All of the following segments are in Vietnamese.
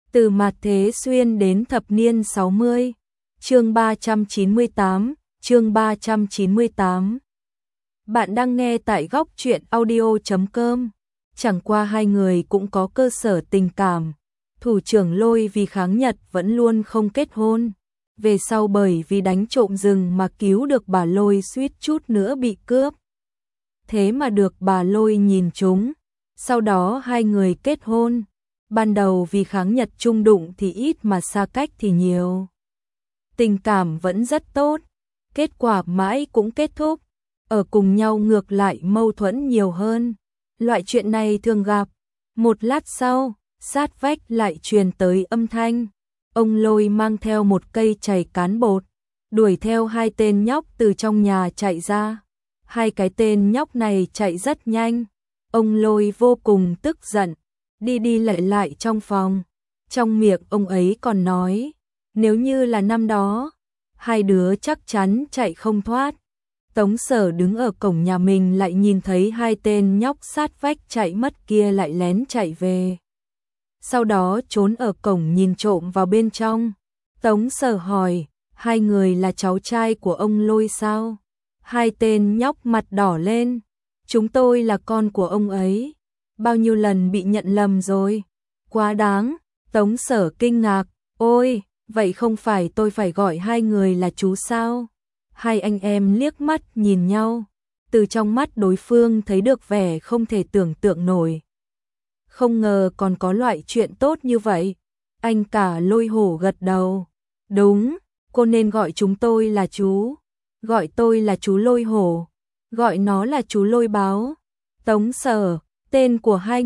Từ mạt thế xuyên đến thập niên 60. Chương 398, chương 398. Bạn đang nghe tại góc truyện audio.com. Chẳng qua hai người cũng có cơ sở tình cảm. Thủ trưởng Lôi vì kháng Nhật vẫn luôn không kết hôn. Về sau bởi vì đánh trộm rừng mà cứu được bà Lôi suýt chút nữa bị cướp. Thế mà được bà Lôi nhìn trúng. Sau đó hai người kết hôn. Ban đầu vì kháng Nhật chung đụng thì ít mà xa cách thì nhiều. Tình cảm vẫn rất tốt. Kết quả mãi cũng kết thúc. Ở cùng nhau ngược lại mâu thuẫn nhiều hơn. Loại chuyện này thường gặp. Một lát sau, sát vách lại truyền tới âm thanh. Ông Lôi mang theo một cây chày cán bột, đuổi theo hai tên nhóc từ trong nhà chạy ra. Hai cái tên nhóc này chạy rất nhanh. Ông Lôi vô cùng tức giận, đi đi lại lại trong phòng. Trong miệng ông ấy còn nói, nếu như là năm đó, hai đứa chắc chắn chạy không thoát. Tống Sở đứng ở cổng nhà mình lại nhìn thấy hai tên nhóc sát vách chạy mất kia lại lén chạy về. Sau đó trốn ở cổng nhìn trộm vào bên trong. Tống Sở hỏi, hai người là cháu trai của ông Lôi sao? Hai tên nhóc mặt đỏ lên, chúng tôi là con của ông ấy. Bao nhiêu lần bị nhận lầm rồi? Quá đáng. Tống Sở kinh ngạc, ôi, vậy không phải tôi phải gọi hai người là chú sao? Hai anh em liếc mắt nhìn nhau, từ trong mắt đối phương thấy được vẻ không thể tưởng tượng nổi. Không ngờ còn có loại chuyện tốt như vậy. Anh cả Lôi hổ gật đầu. Đúng, cô nên gọi chúng tôi là chú. Gọi tôi là chú Lôi hổ. Gọi nó là chú Lôi báo. Tống Sở, tên của hai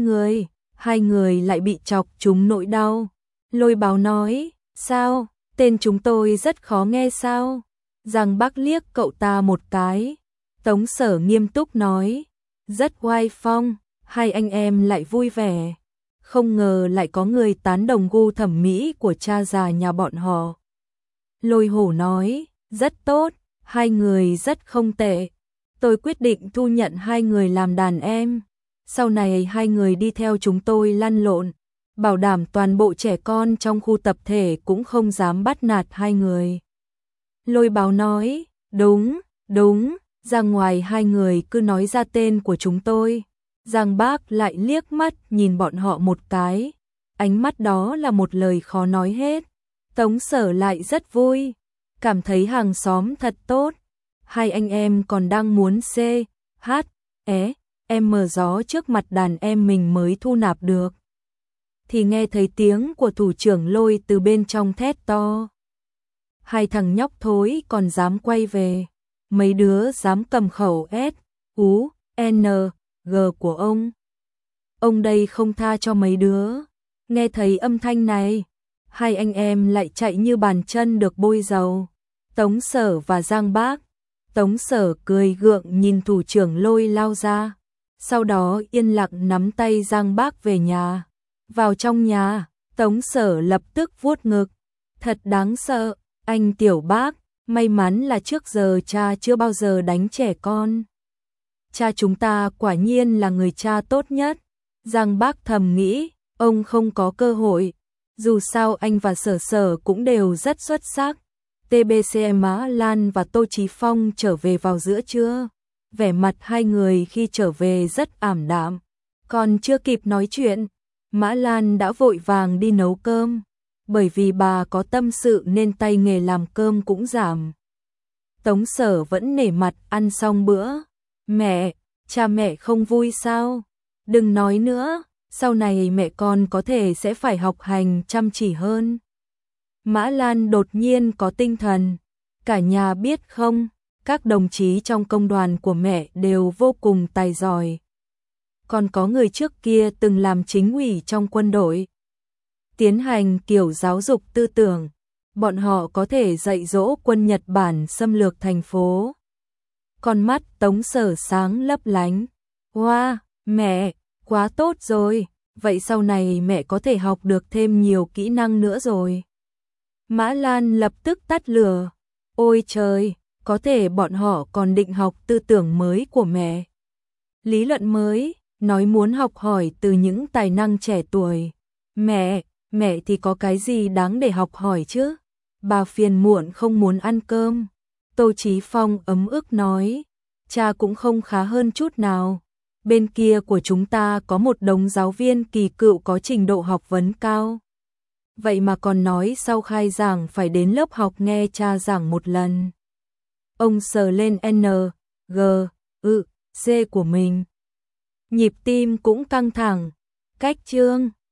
người lại bị chọc trúng nỗi đau. Lôi báo nói, sao, tên chúng tôi rất khó nghe sao? Giang Bắc liếc cậu ta một cái. Tống Sở nghiêm túc nói, rất oai phong. Hai anh em lại vui vẻ. Không ngờ lại có người tán đồng gu thẩm mỹ của cha già nhà bọn họ. Lôi hổ nói, rất tốt, hai người rất không tệ. Tôi quyết định thu nhận hai người làm đàn em. Sau này hai người đi theo chúng tôi lăn lộn, bảo đảm toàn bộ trẻ con trong khu tập thể cũng không dám bắt nạt hai người. Lôi báo nói, đúng, ra ngoài hai người cứ nói ra tên của chúng tôi. Giang Bác lại liếc mắt nhìn bọn họ một cái, ánh mắt đó là một lời khó nói hết. Tống Sở lại rất vui, cảm thấy hàng xóm thật tốt. Hai anh em còn đang muốn em mở gió trước mặt đàn em mình mới thu nạp được. Thì nghe thấy tiếng của thủ trưởng Lôi từ bên trong thét to. Hai thằng nhóc thối còn dám quay về, mấy đứa dám cầm khẩu S.U.N.G của ông. Ông đây không tha cho mấy đứa. Nghe thấy âm thanh này, hai anh em lại chạy như bàn chân được bôi dầu. Tống Sở và Giang Bác. Tống Sở cười gượng nhìn thủ trưởng Lôi lao ra. Sau đó yên lặng nắm tay Giang Bác về nhà. Vào trong nhà, Tống Sở lập tức vuốt ngực. Thật đáng sợ, anh Tiểu Bác, may mắn là trước giờ cha chưa bao giờ đánh trẻ con. Cha chúng ta quả nhiên là người cha tốt nhất. Giang Bác thầm nghĩ, ông không có cơ hội. Dù sao anh và Sở Sở cũng đều rất xuất sắc. TBC Mã Lan và Tô Chí Phong trở về vào giữa trưa. Vẻ mặt hai người khi trở về rất ảm đạm. Còn chưa kịp nói chuyện, Mã Lan đã vội vàng đi nấu cơm. Bởi vì bà có tâm sự nên tay nghề làm cơm cũng giảm. Tống Sở vẫn nể mặt ăn xong bữa. Mẹ, cha mẹ không vui sao? Đừng nói nữa, sau này mẹ con có thể sẽ phải học hành chăm chỉ hơn. Mã Lan đột nhiên có tinh thần. Cả nhà biết không, các đồng chí trong công đoàn của mẹ đều vô cùng tài giỏi. Còn có người trước kia từng làm chính ủy trong quân đội. Tiến hành kiểu giáo dục tư tưởng, bọn họ có thể dạy dỗ quân Nhật Bản xâm lược thành phố. Con mắt Tống Sở sáng lấp lánh. Wow, mẹ, quá tốt rồi, vậy sau này mẹ có thể học được thêm nhiều kỹ năng nữa rồi. Mã Lan lập tức tắt lửa. Ôi trời, có thể bọn họ còn định học tư tưởng mới của mẹ. Lý luận mới, nói muốn học hỏi từ những tài năng trẻ tuổi. Mẹ, Mẹ thì có cái gì đáng để học hỏi chứ? Bà phiền muộn không muốn ăn cơm. Tô Chí Phong ấm ức nói, cha cũng không khá hơn chút nào. Bên kia của chúng ta có một đống giáo viên kỳ cựu có trình độ học vấn cao. Vậy mà còn nói sau khai giảng phải đến lớp học nghe cha giảng một lần. Ông sờ lên N, G, C của mình. Nhịp tim cũng căng thẳng. Cách chương